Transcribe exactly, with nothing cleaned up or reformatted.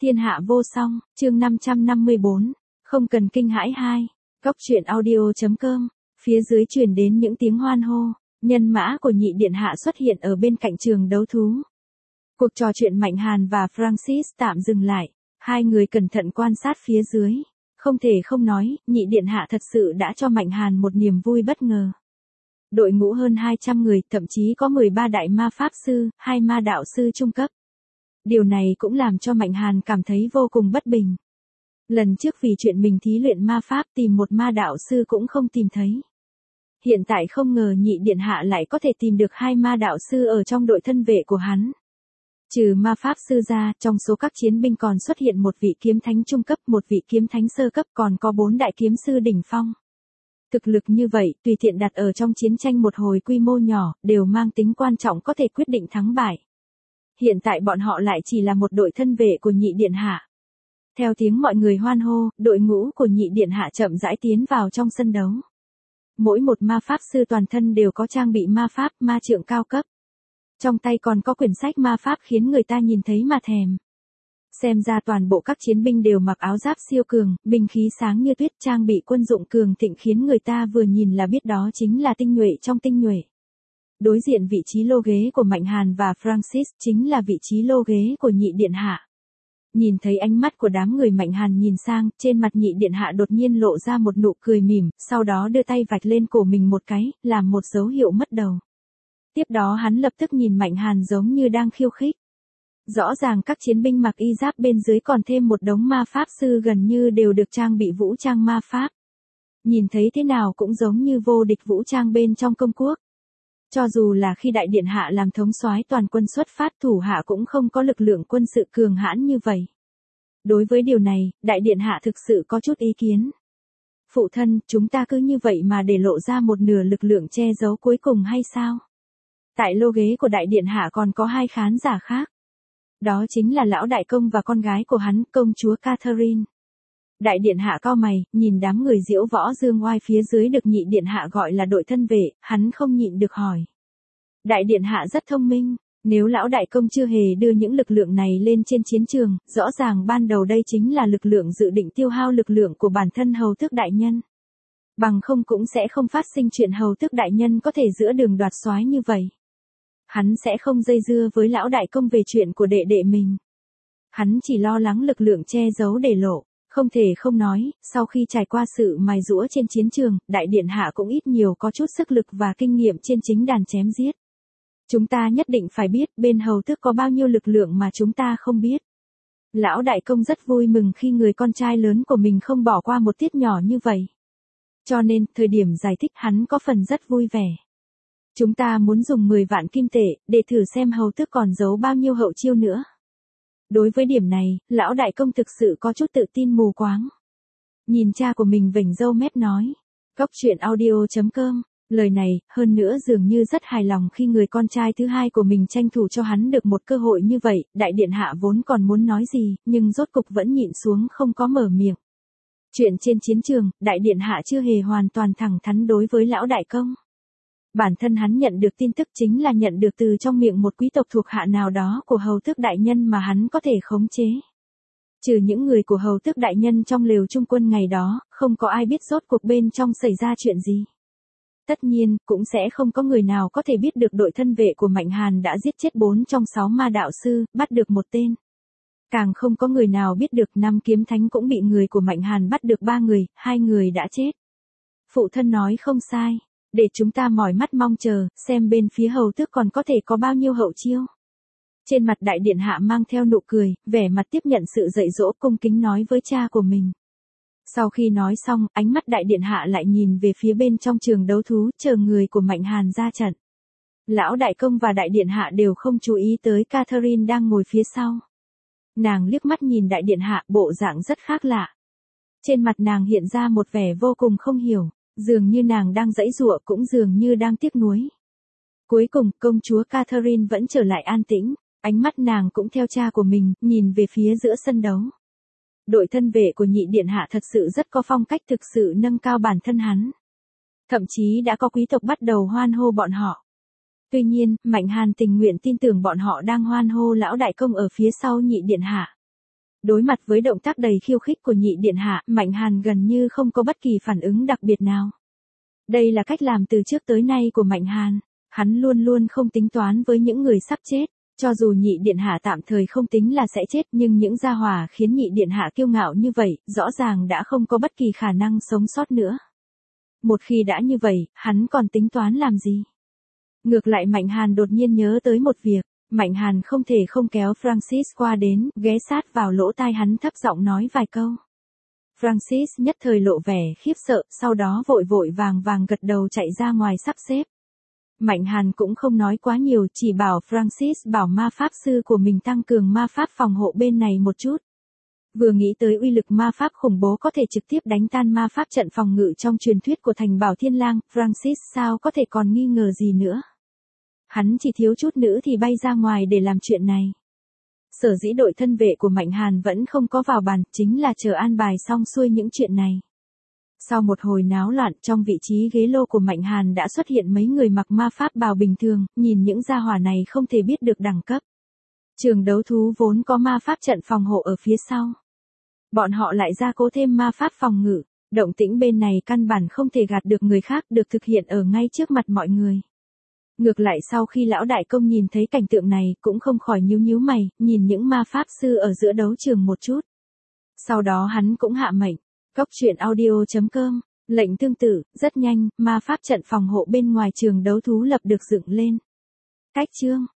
Thiên hạ vô song, chương năm trăm năm mươi bốn, không cần kinh hãi hai. Cóc truyện audio.com, phía dưới truyền đến những tiếng hoan hô, nhân mã của nhị điện hạ xuất hiện ở bên cạnh trường đấu thú. Cuộc trò chuyện Mạnh Hàn và Francis tạm dừng lại, hai người cẩn thận quan sát phía dưới. Không thể không nói, nhị điện hạ thật sự đã cho Mạnh Hàn một niềm vui bất ngờ. Đội ngũ hơn hai trăm người, thậm chí có mười ba đại ma pháp sư, hai ma đạo sư trung cấp. Điều này cũng làm cho Mạnh Hàn cảm thấy vô cùng bất bình. Lần trước vì chuyện mình thí luyện ma pháp tìm một ma đạo sư cũng không tìm thấy. Hiện tại không ngờ nhị điện hạ lại có thể tìm được hai ma đạo sư ở trong đội thân vệ của hắn. Trừ ma pháp sư ra, trong số các chiến binh còn xuất hiện một vị kiếm thánh trung cấp, một vị kiếm thánh sơ cấp, còn có bốn đại kiếm sư đỉnh phong. Thực lực như vậy, tùy tiện đặt ở trong chiến tranh một hồi quy mô nhỏ, đều mang tính quan trọng có thể quyết định thắng bại. Hiện tại bọn họ lại chỉ là một đội thân vệ của nhị điện hạ. Theo tiếng mọi người hoan hô, đội ngũ của nhị điện hạ chậm rãi tiến vào trong sân đấu. Mỗi một ma pháp sư toàn thân đều có trang bị ma pháp, ma trượng cao cấp. Trong tay còn có quyển sách ma pháp khiến người ta nhìn thấy mà thèm. Xem ra toàn bộ các chiến binh đều mặc áo giáp siêu cường, binh khí sáng như tuyết, trang bị quân dụng cường thịnh khiến người ta vừa nhìn là biết đó chính là tinh nhuệ trong tinh nhuệ. Đối diện vị trí lô ghế của Mạnh Hàn và Francis chính là vị trí lô ghế của nhị điện hạ. Nhìn thấy ánh mắt của đám người Mạnh Hàn nhìn sang, trên mặt nhị điện hạ đột nhiên lộ ra một nụ cười mỉm, sau đó đưa tay vạch lên cổ mình một cái, làm một dấu hiệu mất đầu. Tiếp đó hắn lập tức nhìn Mạnh Hàn giống như đang khiêu khích. Rõ ràng các chiến binh mặc y giáp bên dưới còn thêm một đống ma pháp sư gần như đều được trang bị vũ trang ma pháp. Nhìn thấy thế nào cũng giống như vô địch vũ trang bên trong công quốc. Cho dù là khi đại điện hạ làm thống soái toàn quân xuất phát, thủ hạ cũng không có lực lượng quân sự cường hãn như vậy. Đối với điều này, đại điện hạ thực sự có chút ý kiến. Phụ thân, chúng ta cứ như vậy mà để lộ ra một nửa lực lượng che giấu cuối cùng hay sao? Tại lô ghế của đại điện hạ còn có hai khán giả khác. Đó chính là lão đại công và con gái của hắn, công chúa Catherine. Đại điện hạ cau mày, nhìn đám người diễu võ dương oai phía dưới được nhị điện hạ gọi là đội thân vệ, hắn không nhịn được hỏi. Đại điện hạ rất thông minh, nếu lão đại công chưa hề đưa những lực lượng này lên trên chiến trường, rõ ràng ban đầu đây chính là lực lượng dự định tiêu hao lực lượng của bản thân hầu tước đại nhân. Bằng không cũng sẽ không phát sinh chuyện hầu tước đại nhân có thể giữa đường đoạt soái như vậy. Hắn sẽ không dây dưa với lão đại công về chuyện của đệ đệ mình. Hắn chỉ lo lắng lực lượng che giấu để lộ. Không thể không nói, sau khi trải qua sự mài giũa trên chiến trường, đại điện hạ cũng ít nhiều có chút sức lực và kinh nghiệm trên chính đàn chém giết. Chúng ta nhất định phải biết bên hầu tước có bao nhiêu lực lượng mà chúng ta không biết. Lão đại công rất vui mừng khi người con trai lớn của mình không bỏ qua một tiết nhỏ như vậy. Cho nên, thời điểm giải thích hắn có phần rất vui vẻ. Chúng ta muốn dùng mười vạn kim tệ, để thử xem hầu tước còn giấu bao nhiêu hậu chiêu nữa. Đối với điểm này, lão đại công thực sự có chút tự tin mù quáng. Nhìn cha của mình vểnh râu mép nói. Cóc truyện audio.com, lời này, hơn nữa dường như rất hài lòng khi người con trai thứ hai của mình tranh thủ cho hắn được một cơ hội như vậy. Đại điện hạ vốn còn muốn nói gì, nhưng rốt cục vẫn nhịn xuống không có mở miệng. Chuyện trên chiến trường, đại điện hạ chưa hề hoàn toàn thẳng thắn đối với lão đại công. Bản thân hắn nhận được tin tức chính là nhận được từ trong miệng một quý tộc thuộc hạ nào đó của hầu tước đại nhân mà hắn có thể khống chế. Trừ những người của hầu tước đại nhân trong lều trung quân ngày đó, không có ai biết rốt cuộc bên trong xảy ra chuyện gì. Tất nhiên, cũng sẽ không có người nào có thể biết được đội thân vệ của Mạnh Hàn đã giết chết bốn trong sáu ma đạo sư, bắt được một tên. Càng không có người nào biết được năm kiếm thánh cũng bị người của Mạnh Hàn bắt được ba người, hai người đã chết. Phụ thân nói không sai. Để chúng ta mỏi mắt mong chờ, xem bên phía hầu tước còn có thể có bao nhiêu hậu chiêu. Trên mặt đại điện hạ mang theo nụ cười, vẻ mặt tiếp nhận sự dạy dỗ cung kính nói với cha của mình. Sau khi nói xong, ánh mắt đại điện hạ lại nhìn về phía bên trong trường đấu thú, chờ người của Mạnh Hàn ra trận. Lão đại công và đại điện hạ đều không chú ý tới Catherine đang ngồi phía sau. Nàng liếc mắt nhìn đại điện hạ, bộ dạng rất khác lạ. Trên mặt nàng hiện ra một vẻ vô cùng không hiểu. Dường như nàng đang giãy giụa cũng dường như đang tiếc nuối. Cuối cùng, công chúa Catherine vẫn trở lại an tĩnh, ánh mắt nàng cũng theo cha của mình, nhìn về phía giữa sân đấu. Đội thân vệ của nhị điện hạ thật sự rất có phong cách, thực sự nâng cao bản thân hắn. Thậm chí đã có quý tộc bắt đầu hoan hô bọn họ. Tuy nhiên, Mạnh Hàn tình nguyện tin tưởng bọn họ đang hoan hô lão đại công ở phía sau nhị điện hạ. Đối mặt với động tác đầy khiêu khích của nhị điện hạ, Mạnh Hàn gần như không có bất kỳ phản ứng đặc biệt nào. Đây là cách làm từ trước tới nay của Mạnh Hàn. Hắn luôn luôn không tính toán với những người sắp chết. Cho dù nhị điện hạ tạm thời không tính là sẽ chết, nhưng những gia hỏa khiến nhị điện hạ kiêu ngạo như vậy, rõ ràng đã không có bất kỳ khả năng sống sót nữa. Một khi đã như vậy, hắn còn tính toán làm gì? Ngược lại Mạnh Hàn đột nhiên nhớ tới một việc. Mạnh Hàn không thể không kéo Francis qua đến, ghé sát vào lỗ tai hắn thấp giọng nói vài câu. Francis nhất thời lộ vẻ khiếp sợ, sau đó vội vội vàng vàng gật đầu chạy ra ngoài sắp xếp. Mạnh Hàn cũng không nói quá nhiều, chỉ bảo Francis bảo ma pháp sư của mình tăng cường ma pháp phòng hộ bên này một chút. Vừa nghĩ tới uy lực ma pháp khủng bố có thể trực tiếp đánh tan ma pháp trận phòng ngự trong truyền thuyết của thành Bảo Thiên Lang, Francis sao có thể còn nghi ngờ gì nữa. Hắn chỉ thiếu chút nữa thì bay ra ngoài để làm chuyện này. Sở dĩ đội thân vệ của Mạnh Hàn vẫn không có vào bàn, chính là chờ an bài xong xuôi những chuyện này. Sau một hồi náo loạn, trong vị trí ghế lô của Mạnh Hàn đã xuất hiện mấy người mặc ma pháp bào bình thường, nhìn những gia hỏa này không thể biết được đẳng cấp. Trường đấu thú vốn có ma pháp trận phòng hộ ở phía sau. Bọn họ lại gia cố thêm ma pháp phòng ngự, động tĩnh bên này căn bản không thể gạt được người khác, được thực hiện ở ngay trước mặt mọi người. Ngược lại sau khi lão đại công nhìn thấy cảnh tượng này, cũng không khỏi nhíu nhíu mày, nhìn những ma pháp sư ở giữa đấu trường một chút. Sau đó hắn cũng hạ mệnh. Cốc truyện audio chấm com, lệnh tương tự, rất nhanh, ma pháp trận phòng hộ bên ngoài trường đấu thú lập được dựng lên. Cách chương